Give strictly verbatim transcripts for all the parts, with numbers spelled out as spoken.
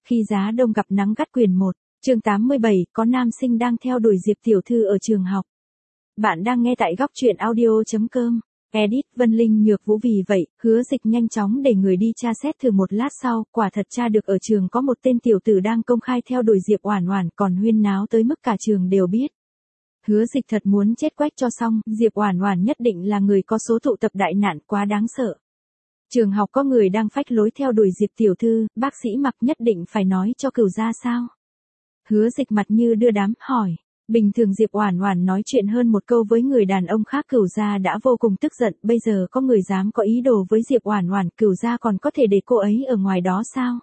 Khi giá đông gặp nắng gắt quyển một, chương tám mươi bảy, có nam sinh đang theo đuổi Diệp tiểu thư ở trường học. Bạn đang nghe tại góc truyện audio chấm com. Edit Vân Linh Nhược Vũ. Vì vậy, Hứa Dịch nhanh chóng để người đi tra xét thử. Một lát sau, quả thật tra được ở trường có một tên tiểu tử đang công khai theo đuổi Diệp Oản Oản, còn huyên náo tới mức cả trường đều biết. Hứa Dịch thật muốn chết quách cho xong, Diệp Oản Oản nhất định là người có số tụ tập đại nạn quá đáng sợ. Trường học có người đang phách lối theo đuổi Diệp tiểu thư, bác sĩ Mặc nhất định phải nói cho Cửu gia sao? Hứa Dịch mặt như đưa đám, hỏi. Bình thường Diệp Oản Oản nói chuyện hơn một câu với người đàn ông khác Cửu gia đã vô cùng tức giận, bây giờ có người dám có ý đồ với Diệp Oản Oản, Cửu gia còn có thể để cô ấy ở ngoài đó sao?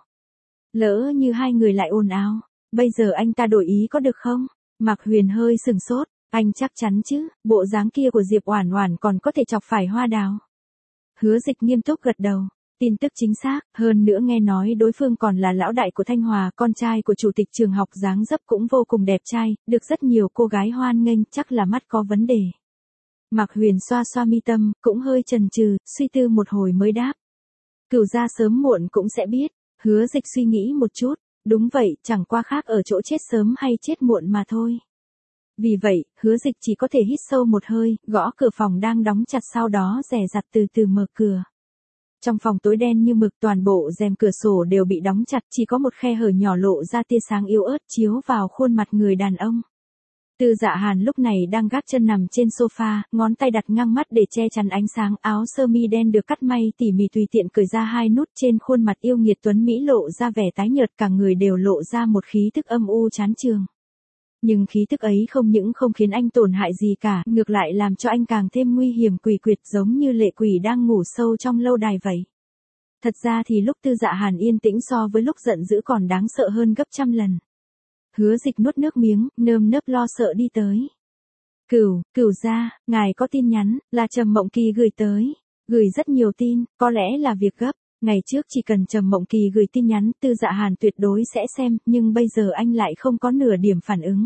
Lỡ như hai người lại ồn ào, bây giờ anh ta đổi ý có được không? Mạc Huyền hơi sừng sốt, anh chắc chắn chứ, bộ dáng kia của Diệp Oản Oản còn có thể chọc phải hoa đào. Hứa Dịch nghiêm túc gật đầu. Tin tức chính xác, hơn nữa nghe nói đối phương còn là lão đại của Thanh Hòa, con trai của chủ tịch trường học, dáng dấp cũng vô cùng đẹp trai, được rất nhiều cô gái hoan nghênh, chắc là mắt có vấn đề. Mạc Huyền xoa xoa mi tâm, cũng hơi chần chừ, suy tư một hồi mới đáp. Cửu gia sớm muộn cũng sẽ biết. Hứa Dịch suy nghĩ một chút, đúng vậy, chẳng qua khác ở chỗ chết sớm hay chết muộn mà thôi. Vì vậy, Hứa Dịch chỉ có thể hít sâu một hơi, gõ cửa phòng đang đóng chặt, sau đó dè dặt từ từ mở cửa. Trong phòng tối đen như mực, toàn bộ rèm cửa sổ đều bị đóng chặt, chỉ có một khe hở nhỏ lộ ra tia sáng yếu ớt chiếu vào khuôn mặt người đàn ông. Tư Dạ Hàn lúc này đang gác chân nằm trên sofa, ngón tay đặt ngang mắt để che chắn ánh sáng, áo sơ mi đen được cắt may tỉ mỉ tùy tiện cởi ra hai nút, trên khuôn mặt yêu nghiệt tuấn mỹ lộ ra vẻ tái nhợt, cả người đều lộ ra một khí tức âm u chán chường. Nhưng khí tức ấy không những không khiến anh tổn hại gì cả, ngược lại làm cho anh càng thêm nguy hiểm quỷ quyệt, giống như lệ quỷ đang ngủ sâu trong lâu đài vậy. Thật ra thì lúc Tư Dạ Hàn yên tĩnh so với lúc giận dữ còn đáng sợ hơn gấp trăm lần. Hứa Dịch nuốt nước miếng, nơm nớp lo sợ đi tới. Cửu, Cửu gia, ngài có tin nhắn, là Trầm Mộng Kỳ gửi tới. Gửi rất nhiều tin, có lẽ là việc gấp. Ngày trước chỉ cần Trầm Mộng Kỳ gửi tin nhắn, Tư Dạ Hàn tuyệt đối sẽ xem, nhưng bây giờ anh lại không có nửa điểm phản ứng.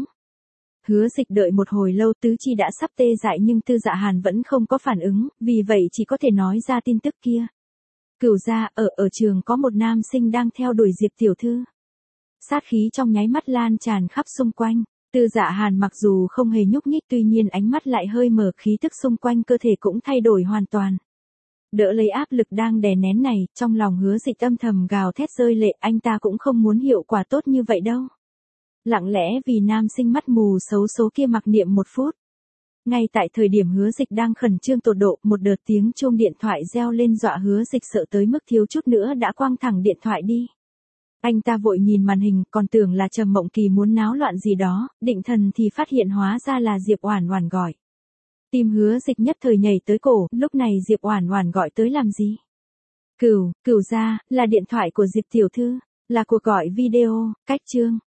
Hứa Dịch đợi một hồi lâu, tứ chi đã sắp tê dại nhưng Tư Dạ Hàn vẫn không có phản ứng, vì vậy chỉ có thể nói ra tin tức kia. Cửu gia, ở ở trường có một nam sinh đang theo đuổi Diệp tiểu thư. Sát khí trong nháy mắt lan tràn khắp xung quanh. Tư Dạ Hàn mặc dù không hề nhúc nhích, tuy nhiên ánh mắt lại hơi mở, khí tức xung quanh cơ thể cũng thay đổi hoàn toàn. Đỡ lấy áp lực đang đè nén này, trong lòng Hứa Dịch âm thầm gào thét rơi lệ, anh ta cũng không muốn hiệu quả tốt như vậy đâu. Lặng lẽ vì nam sinh mắt mù xấu số kia mặc niệm một phút. Ngay tại thời điểm Hứa Dịch đang khẩn trương tột độ, một đợt tiếng chuông điện thoại reo lên dọa Hứa Dịch sợ tới mức thiếu chút nữa đã quăng thẳng điện thoại đi. Anh ta vội nhìn màn hình, còn tưởng là Trầm Mộng Kỳ muốn náo loạn gì đó, định thần thì phát hiện hóa ra là Diệp Oản Oản gọi. Tim Hứa Dịch nhất thời nhảy tới cổ, lúc này Diệp Oản Oản gọi tới làm gì? Cửu, Cửu gia, là điện thoại của Diệp tiểu thư, là cuộc gọi video, cách chương.